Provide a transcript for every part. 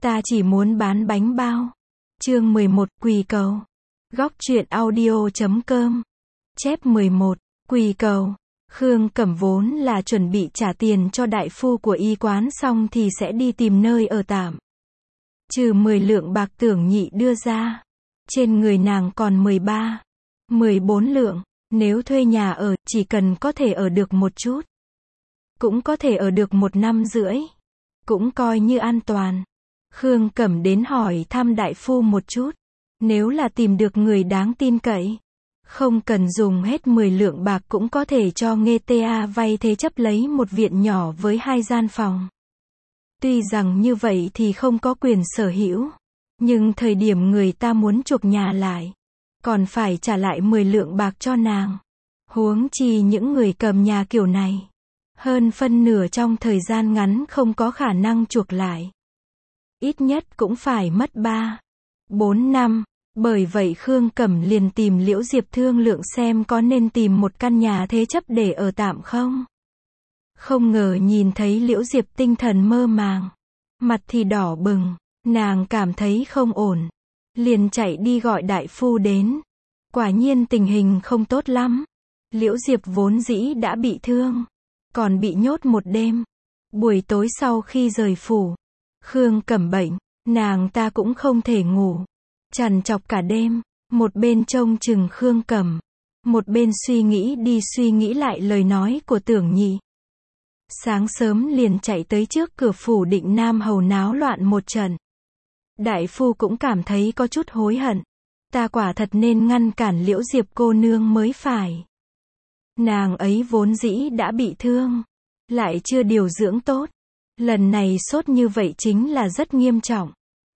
Ta chỉ muốn bán bánh bao. Chương 11, quỳ cầu. Góc truyện audio.com. Chép 11, quỳ cầu. Khương Cẩm vốn là chuẩn bị trả tiền cho đại phu của y quán xong thì sẽ đi tìm nơi ở tạm. Trừ 10 lượng bạc Tưởng Nhị đưa ra, trên người nàng còn 13, 14 lượng. Nếu thuê nhà ở, chỉ cần có thể ở được một chút, cũng có thể ở được 1 năm rưỡi, cũng coi như an toàn. Khương Cẩm đến hỏi thăm đại phu một chút, nếu là tìm được người đáng tin cậy, không cần dùng hết 10 lượng bạc cũng có thể cho Nghê Ta vay thế chấp lấy một viện nhỏ với 2 gian phòng. Tuy rằng như vậy thì không có quyền sở hữu, nhưng thời điểm người ta muốn chuộc nhà lại, còn phải trả lại 10 lượng bạc cho nàng. Huống chi những người cầm nhà kiểu này, hơn phân nửa trong thời gian ngắn không có khả năng chuộc lại. Ít nhất cũng phải mất 3, 4 năm. Bởi vậy Khương Cẩm liền tìm Liễu Diệp thương lượng xem có nên tìm một căn nhà thế chấp để ở tạm không. Không ngờ nhìn thấy Liễu Diệp tinh thần mơ màng, mặt thì đỏ bừng, nàng cảm thấy không ổn, liền chạy đi gọi đại phu đến. Quả nhiên tình hình không tốt lắm. Liễu Diệp vốn dĩ đã bị thương, còn bị nhốt một đêm. Buổi tối sau khi rời phủ, Khương Cẩm bệnh, nàng ta cũng không thể ngủ, trằn trọc cả đêm, một bên trông chừng Khương Cẩm, một bên suy nghĩ đi suy nghĩ lại lời nói của Tưởng Nhị. Sáng sớm liền chạy tới trước cửa phủ Định Nam Hầu náo loạn một trận. Đại phu cũng cảm thấy có chút hối hận, ta quả thật nên ngăn cản Liễu Diệp cô nương mới phải. Nàng ấy vốn dĩ đã bị thương, lại chưa điều dưỡng tốt, lần này sốt như vậy chính là rất nghiêm trọng.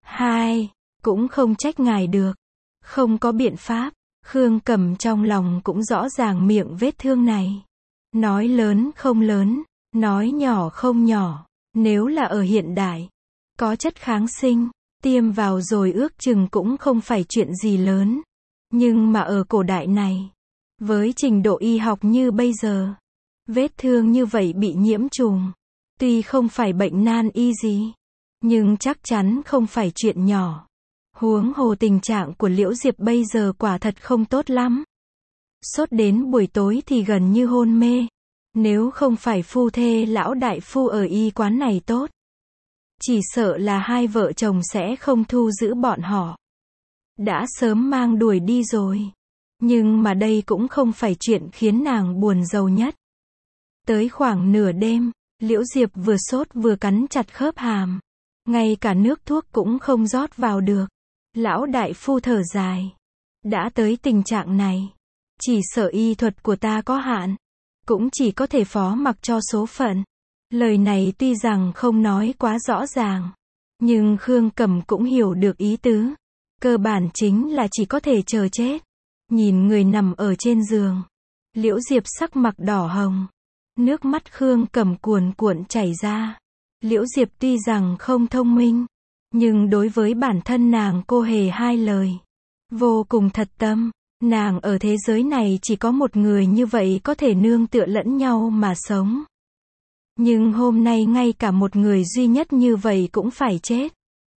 Cũng không trách ngài được, không có biện pháp. Khương Cẩm trong lòng cũng rõ ràng miệng vết thương này, nói lớn không lớn, nói nhỏ không nhỏ. Nếu là ở hiện đại, có chất kháng sinh, tiêm vào rồi ước chừng cũng không phải chuyện gì lớn. Nhưng mà ở cổ đại này, với trình độ y học như bây giờ, vết thương như vậy bị nhiễm trùng, tuy không phải bệnh nan y gì, nhưng chắc chắn không phải chuyện nhỏ. Huống hồ tình trạng của Liễu Diệp bây giờ quả thật không tốt lắm. Sốt đến buổi tối thì gần như hôn mê. Nếu không phải phu thê lão đại phu ở y quán này tốt, chỉ sợ là hai vợ chồng sẽ không thu giữ bọn họ, đã sớm mang đuổi đi rồi. Nhưng mà đây cũng không phải chuyện khiến nàng buồn rầu nhất. Tới khoảng nửa đêm, Liễu Diệp vừa sốt vừa cắn chặt khớp hàm, ngay cả nước thuốc cũng không rót vào được. Lão đại phu thở dài, đã tới tình trạng này, chỉ sợ y thuật của ta có hạn, cũng chỉ có thể phó mặc cho số phận. Lời này tuy rằng không nói quá rõ ràng, nhưng Khương Cẩm cũng hiểu được ý tứ. Cơ bản chính là chỉ có thể chờ chết. Nhìn người nằm ở trên giường, Liễu Diệp sắc mặt đỏ hồng, nước mắt Khương Cẩm cuồn cuộn chảy ra. Liễu Diệp tuy rằng không thông minh, nhưng đối với bản thân nàng cô hề hai lời, vô cùng thật tâm. Nàng ở thế giới này chỉ có một người như vậy có thể nương tựa lẫn nhau mà sống. Nhưng hôm nay ngay cả một người duy nhất như vậy cũng phải chết.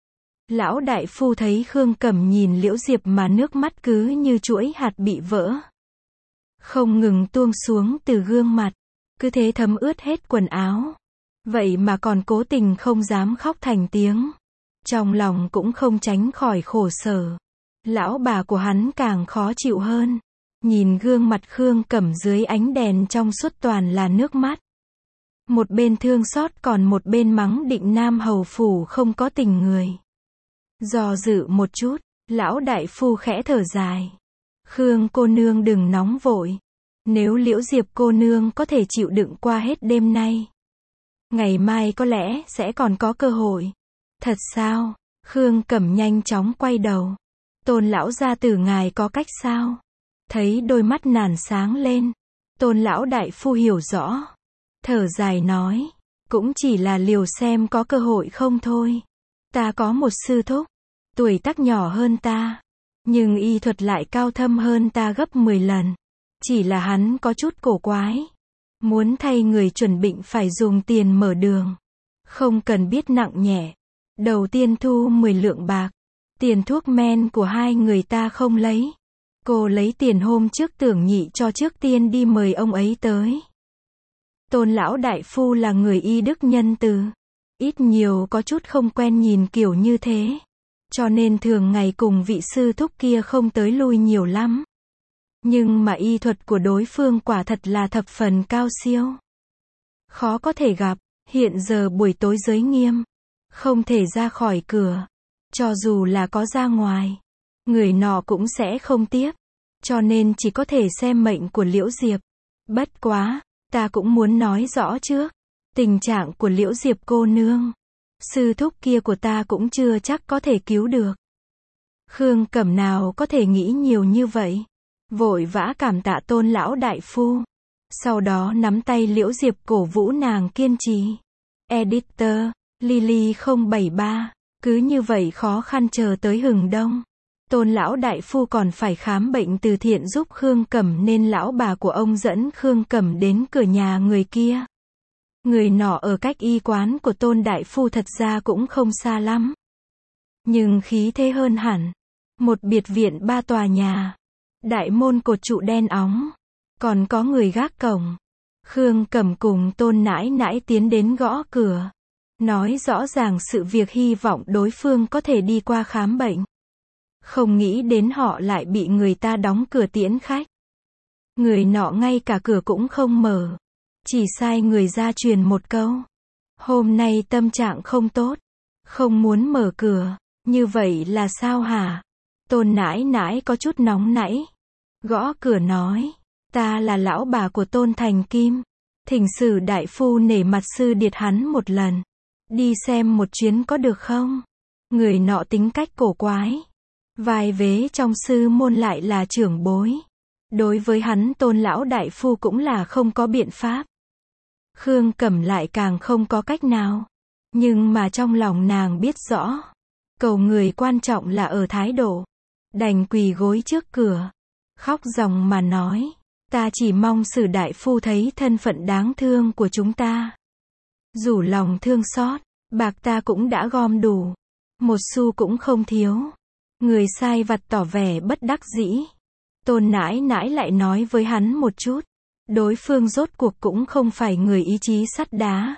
Lão đại phu thấy Khương Cẩm nhìn Liễu Diệp mà nước mắt cứ như chuỗi hạt bị vỡ, không ngừng tuôn xuống từ gương mặt, cứ thế thấm ướt hết quần áo. Vậy mà còn cố tình không dám khóc thành tiếng. Trong lòng cũng không tránh khỏi khổ sở. Lão bà của hắn càng khó chịu hơn. Nhìn gương mặt Khương Cẩm dưới ánh đèn trong suốt toàn là nước mắt. Một bên thương xót còn một bên mắng Định Nam Hầu phủ không có tình người. Do dự một chút, lão đại phu khẽ thở dài. Khương cô nương đừng nóng vội. Nếu Liễu Diệp cô nương có thể chịu đựng qua hết đêm nay, ngày mai có lẽ sẽ còn có cơ hội. Thật sao? Khương Cẩm nhanh chóng quay đầu. Tôn lão gia tử ngài có cách sao? Thấy đôi mắt nàng sáng lên, Tôn lão đại phu hiểu rõ, thở dài nói, cũng chỉ là liều xem có cơ hội không thôi. Ta có một sư thúc, tuổi tác nhỏ hơn ta, nhưng y thuật lại cao thâm hơn ta gấp 10 lần. Chỉ là hắn có chút cổ quái, muốn thay người chuẩn bị phải dùng tiền mở đường, không cần biết nặng nhẹ. Đầu tiên thu 10 lượng bạc. Tiền thuốc men của hai người ta không lấy. Cô lấy tiền hôm trước Tưởng Nhị cho trước tiên đi mời ông ấy tới. Tôn lão đại phu là người y đức nhân từ. Ít nhiều có chút không quen nhìn kiểu như thế. Cho nên thường ngày cùng vị sư thúc kia không tới lui nhiều lắm. Nhưng mà y thuật của đối phương quả thật là thập phần cao siêu. Khó có thể gặp, hiện giờ buổi tối giới nghiêm. Không thể ra khỏi cửa. Cho dù là có ra ngoài, người nọ cũng sẽ không tiếp. Cho nên chỉ có thể xem mệnh của Liễu Diệp. Bất quá, ta cũng muốn nói rõ trước. Tình trạng của Liễu Diệp cô nương. Sư thúc kia của ta cũng chưa chắc có thể cứu được. Khương Cẩm nào có thể nghĩ nhiều như vậy. Vội vã cảm tạ Tôn lão đại phu. Sau đó nắm tay Liễu Diệp cổ vũ nàng kiên trì. Editor, Lily 073. Cứ như vậy khó khăn chờ tới hừng đông. Tôn lão đại phu còn phải khám bệnh từ thiện giúp Khương Cẩm nên lão bà của ông dẫn Khương Cẩm đến cửa nhà người kia. Người nọ ở cách y quán của Tôn đại phu thật ra cũng không xa lắm. Nhưng khí thế hơn hẳn. Một biệt viện 3 tòa nhà. Đại môn cột trụ đen óng. Còn có người gác cổng. Khương Cẩm cùng Tôn nãi nãi tiến đến gõ cửa. Nói rõ ràng sự việc hy vọng đối phương có thể đi qua khám bệnh. Không nghĩ đến họ lại bị người ta đóng cửa tiễn khách. Người nọ ngay cả cửa cũng không mở. Chỉ sai người ra truyền một câu. Hôm nay tâm trạng không tốt. Không muốn mở cửa. Như vậy là sao hả? Tôn nãi nãi có chút nóng nảy. Gõ cửa nói. Ta là lão bà của Tôn Thành Kim. Thỉnh Sử đại phu nể mặt sư điệt hắn một lần. Đi xem một chuyến có được không? Người nọ tính cách cổ quái. Vài vế trong sư môn lại là trưởng bối. Đối với hắn Tôn lão đại phu cũng là không có biện pháp. Khương Cẩm lại càng không có cách nào. Nhưng mà trong lòng nàng biết rõ. Cầu người quan trọng là ở thái độ. Đành quỳ gối trước cửa. Khóc ròng mà nói. Ta chỉ mong Sử đại phu thấy thân phận đáng thương của chúng ta. Rủ lòng thương xót. Bạc ta cũng đã gom đủ. Một xu cũng không thiếu. Người sai vặt tỏ vẻ bất đắc dĩ. Tôn nãi nãi lại nói với hắn một chút. Đối phương rốt cuộc cũng không phải người ý chí sắt đá.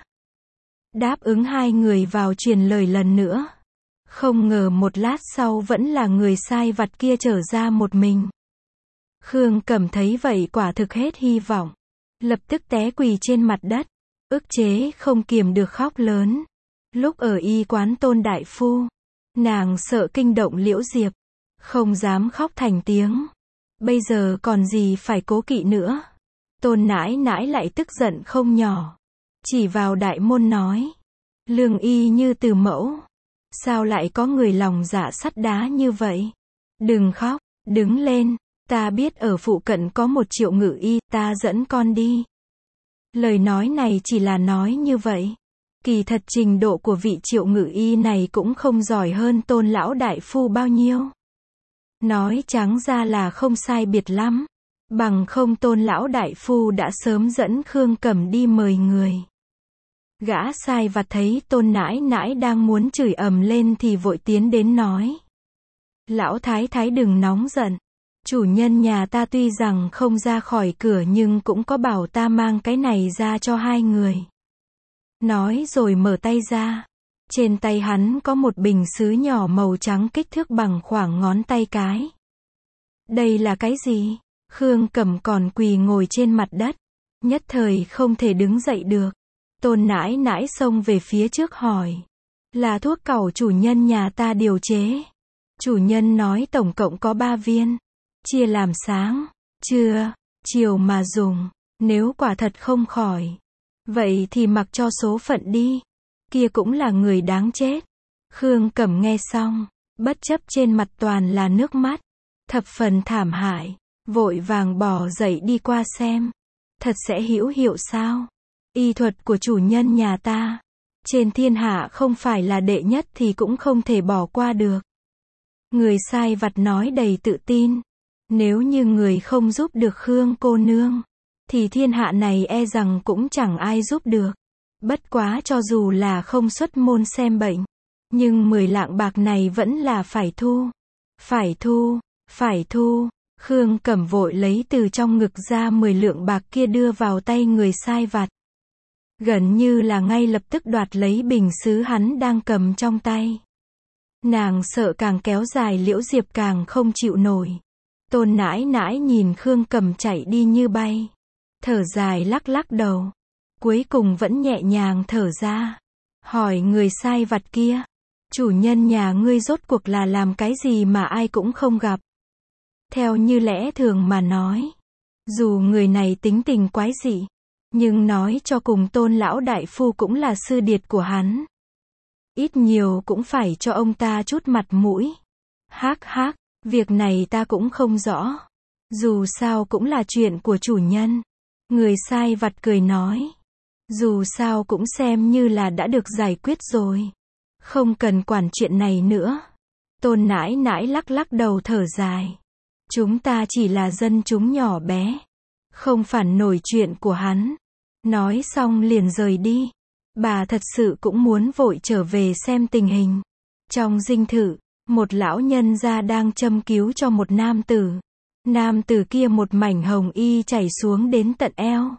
Đáp ứng hai người vào truyền lời lần nữa. Không ngờ một lát sau vẫn là người sai vặt kia trở ra một mình. Khương Cẩm thấy vậy quả thực hết hy vọng. Lập tức té quỳ trên mặt đất. Ức chế không kiềm được khóc lớn. Lúc ở y quán Tôn đại phu. Nàng sợ kinh động Liễu Diệp. Không dám khóc thành tiếng. Bây giờ còn gì phải cố kỵ nữa. Tôn nãi nãi lại tức giận không nhỏ. Chỉ vào đại môn nói. Lương y như từ mẫu. Sao lại có người lòng dạ sắt đá như vậy? Đừng khóc, đứng lên. Ta biết ở phụ cận có một Triệu Ngự y, ta dẫn con đi. Lời nói này chỉ là nói như vậy. Kỳ thật trình độ của vị Triệu Ngự y này cũng không giỏi hơn Tôn lão đại phu bao nhiêu. Nói trắng ra là không sai biệt lắm. Bằng không Tôn lão đại phu đã sớm dẫn Khương Cẩm đi mời người. Gã sai vặt thấy Tôn nãi nãi đang muốn chửi ầm lên thì vội tiến đến nói. Lão thái thái đừng nóng giận. Chủ nhân nhà ta tuy rằng không ra khỏi cửa nhưng cũng có bảo ta mang cái này ra cho hai người. Nói rồi mở tay ra. Trên tay hắn có một bình sứ nhỏ màu trắng kích thước bằng khoảng ngón tay cái. Đây là cái gì? Khương Cẩm còn quỳ ngồi trên mặt đất. Nhất thời không thể đứng dậy được. Tôn nãi nãi xông về phía trước hỏi. Là thuốc cẩu chủ nhân nhà ta điều chế. Chủ nhân nói tổng cộng có 3 viên. Chia làm sáng, trưa, chiều mà dùng. Nếu quả thật không khỏi. Vậy thì mặc cho số phận đi. Kia cũng là người đáng chết. Khương Cẩm nghe xong. Bất chấp trên mặt toàn là nước mắt. Thập phần thảm hại. Vội vàng bỏ dậy đi qua xem. Thật sẽ hữu hiệu sao? Y thuật của chủ nhân nhà ta. Trên thiên hạ không phải là đệ nhất thì cũng không thể bỏ qua được. Người sai vặt nói đầy tự tin. Nếu như người không giúp được Khương cô nương. Thì thiên hạ này e rằng cũng chẳng ai giúp được. Bất quá cho dù là không xuất môn xem bệnh. Nhưng 10 lạng bạc này vẫn là phải thu. Phải thu, phải thu. Khương Cẩm vội lấy từ trong ngực ra 10 lượng bạc kia đưa vào tay người sai vặt. Gần như là ngay lập tức đoạt lấy bình sứ hắn đang cầm trong tay. Nàng sợ càng kéo dài Liễu Diệp càng không chịu nổi. Tôn nãi nãi nhìn Khương Cẩm chạy đi như bay. Thở dài lắc lắc đầu. Cuối cùng vẫn nhẹ nhàng thở ra. Hỏi người sai vặt kia. Chủ nhân nhà ngươi rốt cuộc là làm cái gì mà ai cũng không gặp. Theo như lẽ thường mà nói. Dù người này tính tình quái dị. Nhưng nói cho cùng Tôn lão đại phu cũng là sư điệt của hắn. Ít nhiều cũng phải cho ông ta chút mặt mũi. Hác hác, việc này ta cũng không rõ. Dù sao cũng là chuyện của chủ nhân. Người sai vặt cười nói. Dù sao cũng xem như là đã được giải quyết rồi. Không cần quản chuyện này nữa. Tôn nãi nãi lắc lắc đầu thở dài. Chúng ta chỉ là dân chúng nhỏ bé. Không phản nổi chuyện của hắn. Nói xong liền rời đi. Bà thật sự cũng muốn vội trở về xem tình hình. Trong dinh thự, một lão nhân gia đang châm cứu cho một nam tử. Nam tử kia một mảnh hồng y chảy xuống đến tận eo.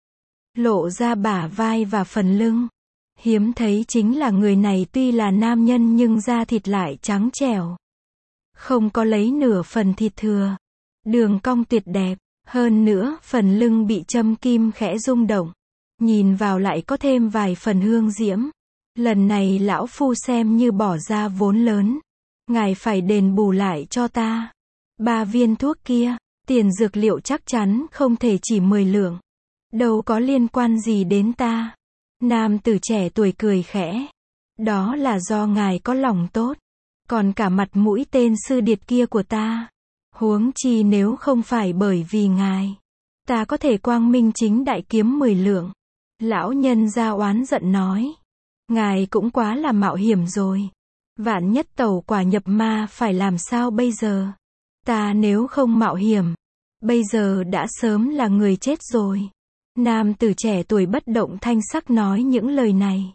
Lộ ra bả vai và phần lưng. Hiếm thấy chính là người này tuy là nam nhân nhưng da thịt lại trắng trẻo. Không có lấy nửa phần thịt thừa. Đường cong tuyệt đẹp. Hơn nữa, phần lưng bị châm kim khẽ rung động. Nhìn vào lại có thêm vài phần hương diễm. Lần này lão phu xem như bỏ ra vốn lớn. Ngài phải đền bù lại cho ta. 3 viên thuốc kia, tiền dược liệu chắc chắn không thể chỉ 10 lượng. Đâu có liên quan gì đến ta. Nam tử trẻ tuổi cười khẽ. Đó là do ngài có lòng tốt. Còn cả mặt mũi tên sư điệt kia của ta. Huống chi nếu không phải bởi vì ngài. Ta có thể quang minh chính đại kiếm 10 lượng. Lão nhân gia oán giận nói. Ngài cũng quá là mạo hiểm rồi. Vạn nhất tẩu quả nhập ma phải làm sao bây giờ? Ta nếu không mạo hiểm. Bây giờ đã sớm là người chết rồi. Nam tử trẻ tuổi bất động thanh sắc nói những lời này.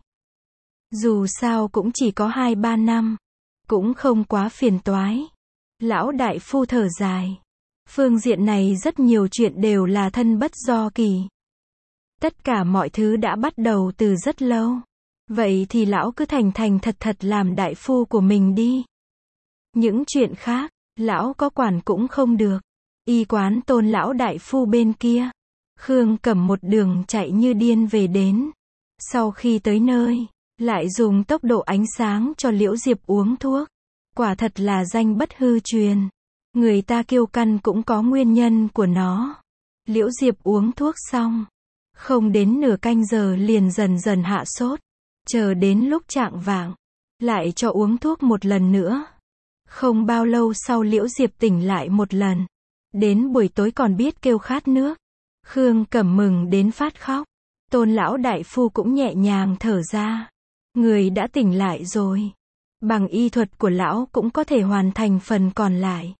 Dù sao cũng chỉ có 2-3 năm. Cũng không quá phiền toái. Lão đại phu thở dài. Phương diện này rất nhiều chuyện đều là thân bất do kỳ. Tất cả mọi thứ đã bắt đầu từ rất lâu. Vậy thì lão cứ thành thành thật thật làm đại phu của mình đi. Những chuyện khác, lão có quản cũng không được. Y quán Tôn lão đại phu bên kia. Khương Cẩm một đường chạy như điên về đến. Sau khi tới nơi, lại dùng tốc độ ánh sáng cho Liễu Diệp uống thuốc. Quả thật là danh bất hư truyền. Người ta kiêu căng cũng có nguyên nhân của nó. Liễu Diệp uống thuốc xong. Không đến nửa canh giờ liền dần dần hạ sốt. Chờ đến lúc chạng vạng. Lại cho uống thuốc một lần nữa. Không bao lâu sau Liễu Diệp tỉnh lại một lần. Đến buổi tối còn biết kêu khát nước. Khương Cẩm mừng đến phát khóc. Tôn lão đại phu cũng nhẹ nhàng thở ra. Người đã tỉnh lại rồi. Bằng y thuật của lão cũng có thể hoàn thành phần còn lại.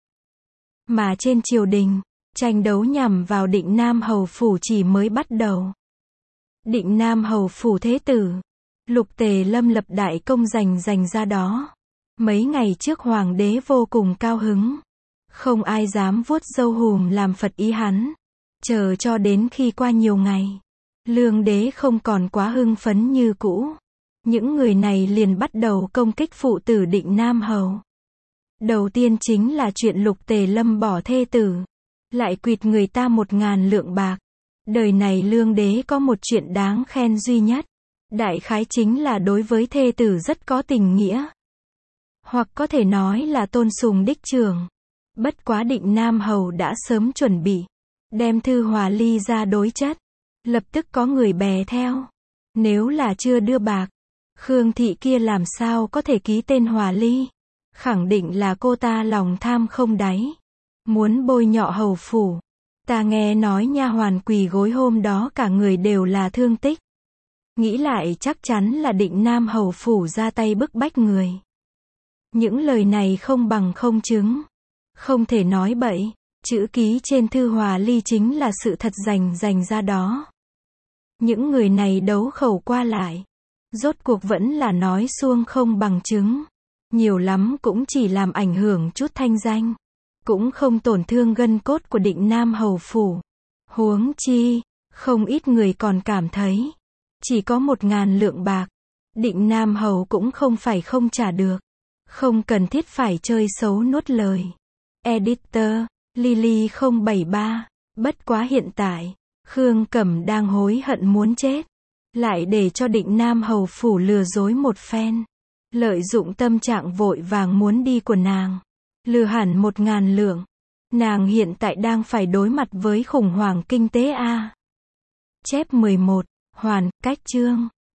Mà trên triều đình, tranh đấu nhằm vào Định Nam Hầu Phủ chỉ mới bắt đầu. Định Nam Hầu Phủ thế tử, Lục Tề Lâm lập đại công dành ra đó. Mấy ngày trước hoàng đế vô cùng cao hứng. Không ai dám vuốt râu hùm làm phật ý hắn. Chờ cho đến khi qua nhiều ngày. Lương đế không còn quá hưng phấn như cũ. Những người này liền bắt đầu công kích phụ tử Định Nam Hầu. Đầu tiên chính là chuyện Lục Tề Lâm bỏ thê tử. Lại quỵt người ta 1000 lượng bạc. Đời này lương đế có một chuyện đáng khen duy nhất. Đại khái chính là đối với thê tử rất có tình nghĩa. Hoặc có thể nói là tôn sùng đích trưởng. Bất quá Định Nam Hầu đã sớm chuẩn bị. Đem thư hòa ly ra đối chất. Lập tức có người bè theo. Nếu là chưa đưa bạc. Khương thị kia làm sao có thể ký tên hòa ly. Khẳng định là cô ta lòng tham không đáy. Muốn bôi nhọ hầu phủ. Ta nghe nói nha hoàn quỳ gối hôm đó cả người đều là thương tích. Nghĩ lại chắc chắn là Định Nam Hầu phủ ra tay bức bách người. Những lời này không bằng không chứng. Không thể nói bậy. Chữ ký trên thư hòa ly chính là sự thật dành ra đó. Những người này đấu khẩu qua lại. Rốt cuộc vẫn là nói suông không bằng chứng. Nhiều lắm cũng chỉ làm ảnh hưởng chút thanh danh. Cũng không tổn thương gân cốt của Định Nam hầu phủ. Huống chi, không ít người còn cảm thấy, chỉ có 1.000 lượng bạc, Định Nam hầu cũng không phải không trả được. Không cần thiết phải chơi xấu nuốt lời. Editor, Lily 073. Bất quá hiện tại, Khương Cẩm đang hối hận muốn chết. Lại để cho Định Nam hầu phủ lừa dối một phen. Lợi dụng tâm trạng vội vàng muốn đi của nàng. Lừa hẳn 1.000 lượng. Nàng hiện tại đang phải đối mặt với khủng hoảng kinh tế a. Chép 11. Hoàn, cách chương.